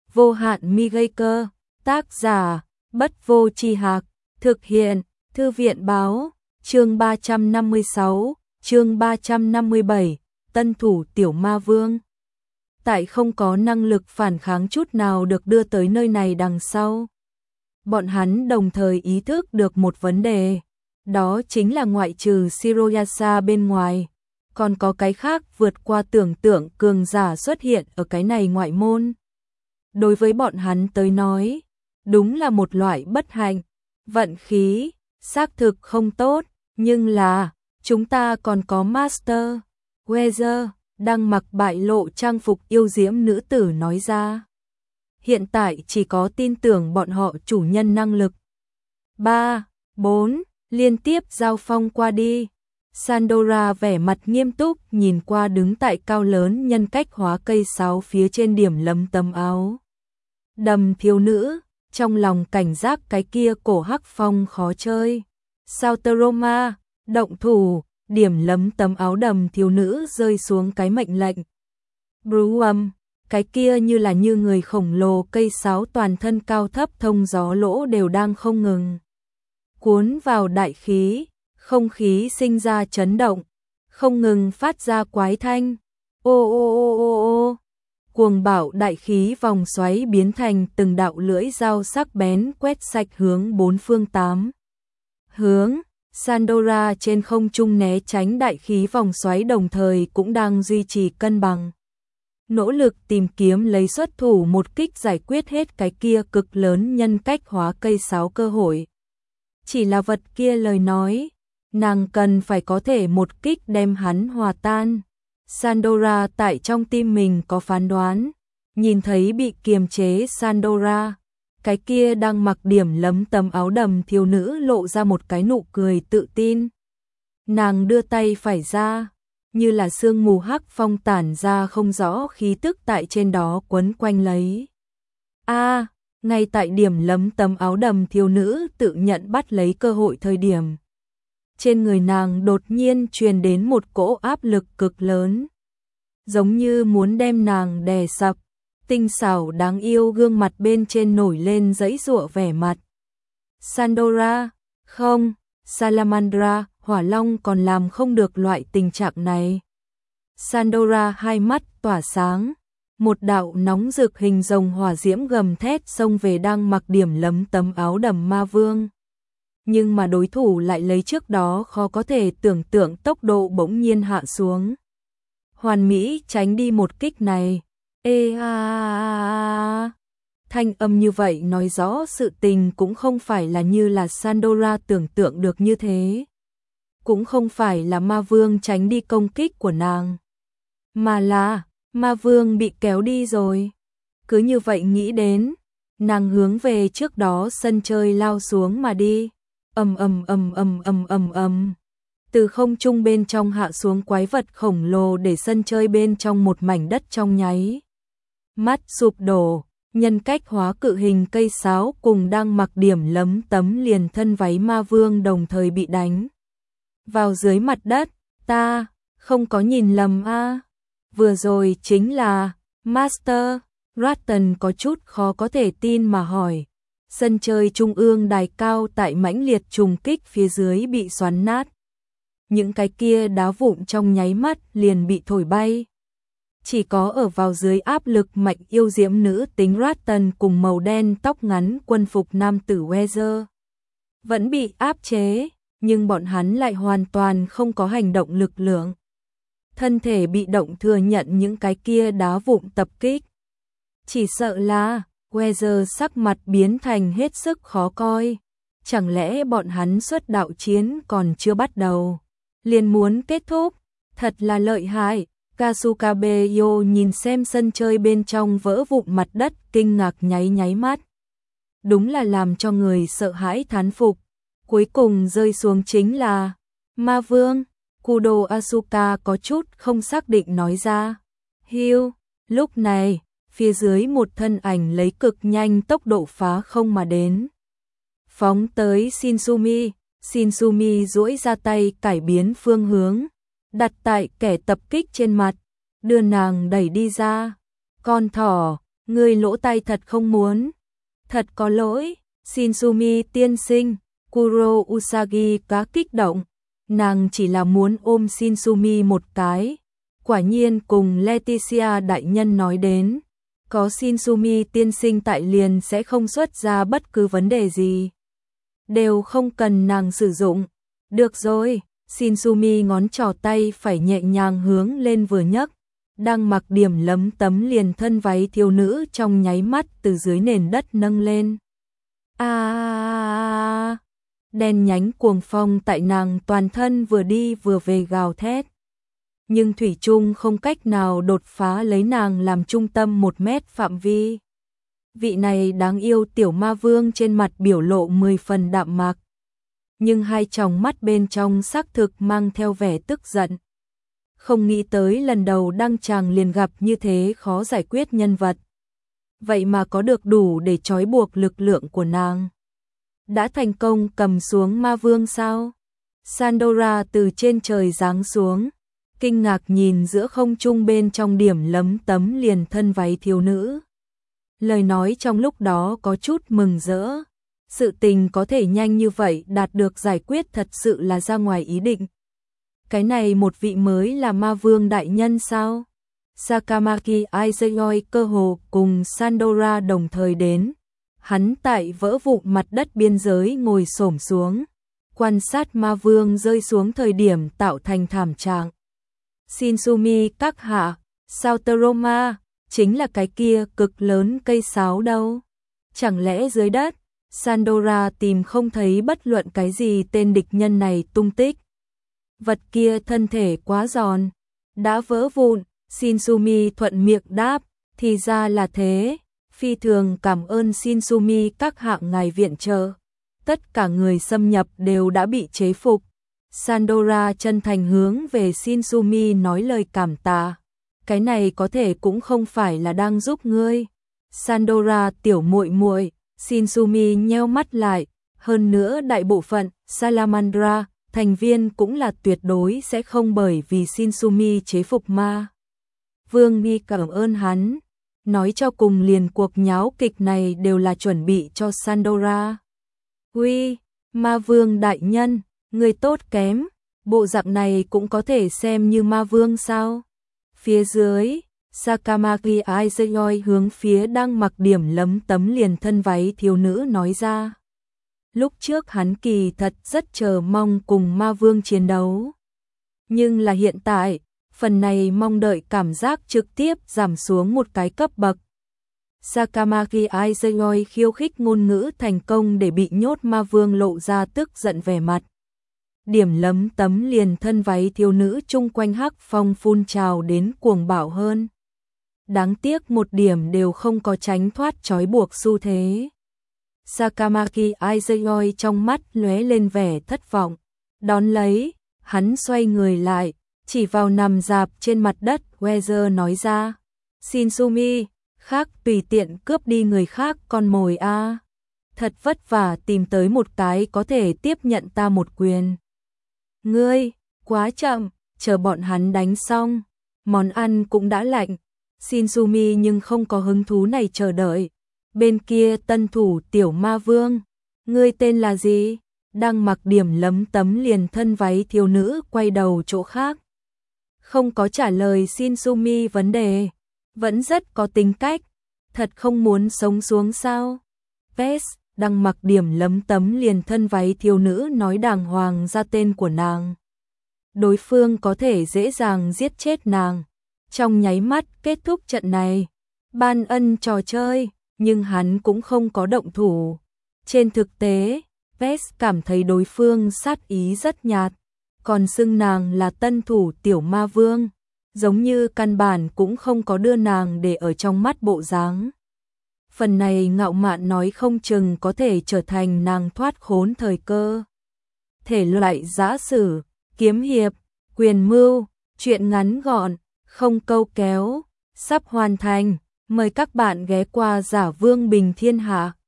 Vô hạn mi gây cơ, tác giả, Bất Vô Tri Hạc, thực hiện, Thư viện báo, chương 356, chương 357, tân thủ tiểu ma vương. Tại không có năng lực phản kháng chút nào được đưa tới nơi này đằng sau. Bọn hắn đồng thời ý thức được một vấn đề, đó chính là ngoại trừ Shiroyasa bên ngoài, còn có cái khác vượt qua tưởng tượng cường giả xuất hiện ở cái này ngoại môn. Đối với bọn hắn tới nói, đúng là một loại bất hạnh, vận khí, xác thực không tốt, nhưng là, chúng ta còn có Master, Weather, đang mặc bại lộ trang phục yêu diễm nữ tử nói ra. Hiện tại chỉ có tin tưởng bọn họ chủ nhân năng lực. 3, 4, liên tiếp giao phong qua đi. Sandora vẻ mặt nghiêm túc nhìn qua đứng tại cao lớn nhân cách hóa cây sáo phía trên điểm lấm tấm áo đầm thiếu nữ, trong lòng cảnh giác cái kia cổ hắc phong khó chơi. Sao Roma, động thủ, điểm lấm tấm áo đầm thiếu nữ rơi xuống cái mệnh lệnh. Bruum, cái kia như là như người khổng lồ cây sáo toàn thân cao thấp thông gió lỗ đều đang không ngừng cuốn vào đại khí, không khí sinh ra chấn động, không ngừng phát ra quái thanh. Ô ô ô ô ô. Cuồng bạo đại khí vòng xoáy biến thành từng đạo lưỡi dao sắc bén quét sạch hướng bốn phương tám hướng. Sandora trên không trung né tránh đại khí vòng xoáy đồng thời cũng đang duy trì cân bằng, nỗ lực tìm kiếm lấy xuất thủ một kích giải quyết hết cái kia cực lớn nhân cách hóa cây sáo cơ hội. Chỉ là vật kia lời nói, nàng cần phải có thể một kích đem hắn hòa tan. Sandora tại trong tim mình có phán đoán, nhìn thấy bị kiềm chế Sandora, cái kia đang mặc điểm lấm tấm áo đầm thiếu nữ lộ ra một cái nụ cười tự tin. Nàng đưa tay phải ra, như là sương mù hắc phong tản ra không rõ khí tức tại trên đó quấn quanh lấy. Ngay tại điểm lấm tấm áo đầm thiếu nữ tự nhận bắt lấy cơ hội thời điểm, trên người nàng đột nhiên truyền đến một cỗ áp lực cực lớn, giống như muốn đem nàng đè sập. Tinh xảo đáng yêu gương mặt bên trên nổi lên giãy giụa vẻ mặt. Sandora, không, Salamandra, hỏa long còn làm không được loại tình trạng này. Sandora hai mắt tỏa sáng, một đạo nóng rực hình rồng hỏa diễm gầm thét xông về đang mặc điểm lấm tấm áo đầm ma vương. Nhưng mà đối thủ lại lấy trước đó khó có thể tưởng tượng tốc độ bỗng nhiên hạ xuống. Hoàn mỹ tránh đi một kích này. Thanh âm như vậy nói rõ sự tình cũng không phải là như là Sandora tưởng tượng được như thế. Cũng không phải là ma vương tránh đi công kích của nàng, mà là ma vương bị kéo đi rồi. Cứ như vậy nghĩ đến, nàng hướng về trước đó sân chơi lao xuống mà đi. Từ không trung bên trong hạ xuống quái vật khổng lồ để sân chơi bên trong một mảnh đất trong nháy mắt sụp đổ. Nhân cách hóa cự hình cây sáo cùng đang mặc điểm lấm tấm liền thân váy ma vương đồng thời bị đánh vào dưới mặt đất. Ta không có nhìn lầm vừa rồi chính là Master. Ratton có chút khó có thể tin mà hỏi. Sân chơi trung ương đài cao tại mãnh liệt trùng kích phía dưới bị xoắn nát. Những cái kia đá vụn trong nháy mắt liền bị thổi bay. Chỉ có ở vào dưới áp lực mạnh yêu diễm nữ tính Ratton cùng màu đen tóc ngắn quân phục nam tử Weather vẫn bị áp chế, nhưng bọn hắn lại hoàn toàn không có hành động lực lượng. Thân thể bị động thừa nhận những cái kia đá vụn tập kích. Chỉ sợ là Weather sắc mặt biến thành hết sức khó coi. Chẳng lẽ bọn hắn xuất đạo chiến còn chưa bắt đầu liền muốn kết thúc? Thật là lợi hại. Kasukabeyo nhìn xem sân chơi bên trong vỡ vụn mặt đất, kinh ngạc nháy mắt. Đúng là làm cho người sợ hãi thán phục. Cuối cùng rơi xuống chính là ma vương. Kudo Asuka có chút không xác định nói ra. Hiu, lúc này, phía dưới một thân ảnh lấy cực nhanh tốc độ phá không mà đến. Phóng tới Shinsumi. Shinsumi duỗi ra tay cải biến phương hướng, đặt tại kẻ tập kích trên mặt, đưa nàng đẩy đi ra. Con thỏ, Ngươi lỗ tai thật không muốn. Thật có lỗi, Shinsumi tiên sinh, Kuro Usagi cá kích động. Nàng chỉ là muốn ôm Shinsumi một cái. Quả nhiên cùng Leticia đại nhân nói đến, có Shinsumi tiên sinh tại liền sẽ không xuất ra bất cứ vấn đề gì. Đều không cần nàng sử dụng. Được rồi, Shinsumi ngón trỏ tay phải nhẹ nhàng hướng lên vừa nhấc, đang mặc điểm lấm tấm liền thân váy thiếu nữ trong nháy mắt từ dưới nền đất nâng lên. Đen nhánh cuồng phong tại nàng toàn thân vừa đi vừa về gào thét. Nhưng thủy chung không cách nào đột phá lấy nàng làm trung tâm 1 mét phạm vi. Vị này đáng yêu tiểu ma vương trên mặt biểu lộ 10 phần đạm mạc. Nhưng hai tròng mắt bên trong xác thực mang theo vẻ tức giận. Không nghĩ tới lần đầu đăng tràng liền gặp như thế khó giải quyết nhân vật. Vậy mà có được đủ để trói buộc lực lượng của nàng. Đã thành công cầm xuống ma vương sao? Sandora từ trên trời giáng xuống, kinh ngạc nhìn giữa không trung bên trong điểm lấm tấm liền thân váy thiếu nữ. Lời nói trong lúc đó có chút mừng rỡ. Sự tình có thể nhanh như vậy đạt được giải quyết thật sự là ra ngoài ý định. Cái này một vị mới là ma vương đại nhân sao? Sakamaki Aizuyoi cơ hồ cùng Sandora đồng thời đến. Hắn tại vỡ vụn mặt đất biên giới ngồi xổm xuống, quan sát ma vương rơi xuống thời điểm tạo thành thảm trạng. Shinsumi các hạ, sao Teroma, chính là cái kia cực lớn cây sáo đâu? Chẳng lẽ dưới đất, Sandora tìm không thấy bất luận cái gì tên địch nhân này tung tích? Vật kia thân thể quá giòn, đã vỡ vụn, Shinsumi thuận miệng đáp, thì ra là thế. Phi thường cảm ơn Shinsumi các hạng ngài viện trợ. Tất cả người xâm nhập đều đã bị chế phục. Sandora chân thành hướng về Shinsumi nói lời cảm tạ. Cái này có thể cũng không phải là đang giúp ngươi. Sandora tiểu muội muội, Shinsumi nheo mắt lại, hơn nữa đại bộ phận Salamandra thành viên cũng là tuyệt đối sẽ không bởi vì Shinsumi chế phục ma vương nghi cảm ơn hắn. Nói cho cùng liền cuộc nháo kịch này đều là chuẩn bị cho Sandora. Uy, ma vương đại nhân, người tốt kém, bộ dạng này cũng có thể xem như ma vương sao? Phía dưới, Sakamaki Aizuyoi hướng phía đang mặc điểm lấm tấm liền thân váy thiếu nữ nói ra. Lúc trước hắn kỳ thật rất chờ mong cùng ma vương chiến đấu. Nhưng là hiện tại, phần này mong đợi cảm giác trực tiếp giảm xuống một cái cấp bậc. Sakamaki Aizuyoi khiêu khích ngôn ngữ thành công để bị nhốt ma vương lộ ra tức giận vẻ mặt. Điểm lấm tấm liền thân váy thiếu nữ chung quanh hắc phong phun trào đến cuồng bạo hơn. Đáng tiếc một điểm đều không có tránh thoát trói buộc xu thế. Sakamaki Aizuyoi trong mắt lóe lên vẻ thất vọng. Đón lấy, hắn xoay người lại, chỉ vào nằm dạp trên mặt đất, Weather nói ra. Shinsumi, khác tùy tiện cướp đi người khác con mồi a. Thật vất vả tìm tới một cái có thể tiếp nhận ta một quyền. Ngươi, quá chậm, chờ bọn hắn đánh xong, món ăn cũng đã lạnh. Shinsumi nhưng không có hứng thú này chờ đợi. Bên kia tân thủ tiểu ma vương, ngươi tên là gì? Đang mặc điểm lấm tấm liền thân váy thiếu nữ quay đầu chỗ khác. Không có trả lời Shinsumi vấn đề, vẫn rất có tính cách, thật không muốn sống xuống sao? Vest, đang mặc điểm lấm tấm liền thân váy thiếu nữ nói đàng hoàng ra tên của nàng. Đối phương có thể dễ dàng giết chết nàng, trong nháy mắt kết thúc trận này. Ban ân trò chơi, nhưng hắn cũng không có động thủ. Trên thực tế, Vest cảm thấy đối phương sát ý rất nhạt, còn xưng nàng là tân thủ tiểu ma vương, giống như căn bản cũng không có đưa nàng để ở trong mắt bộ dáng. Phần này ngạo mạn nói không chừng có thể trở thành nàng thoát khốn thời cơ. Thể loại giã sử, kiếm hiệp, quyền mưu, truyện ngắn gọn, không câu kéo, sắp hoàn thành. Mời các bạn ghé qua Giả Vương Bình Thiên Hạ.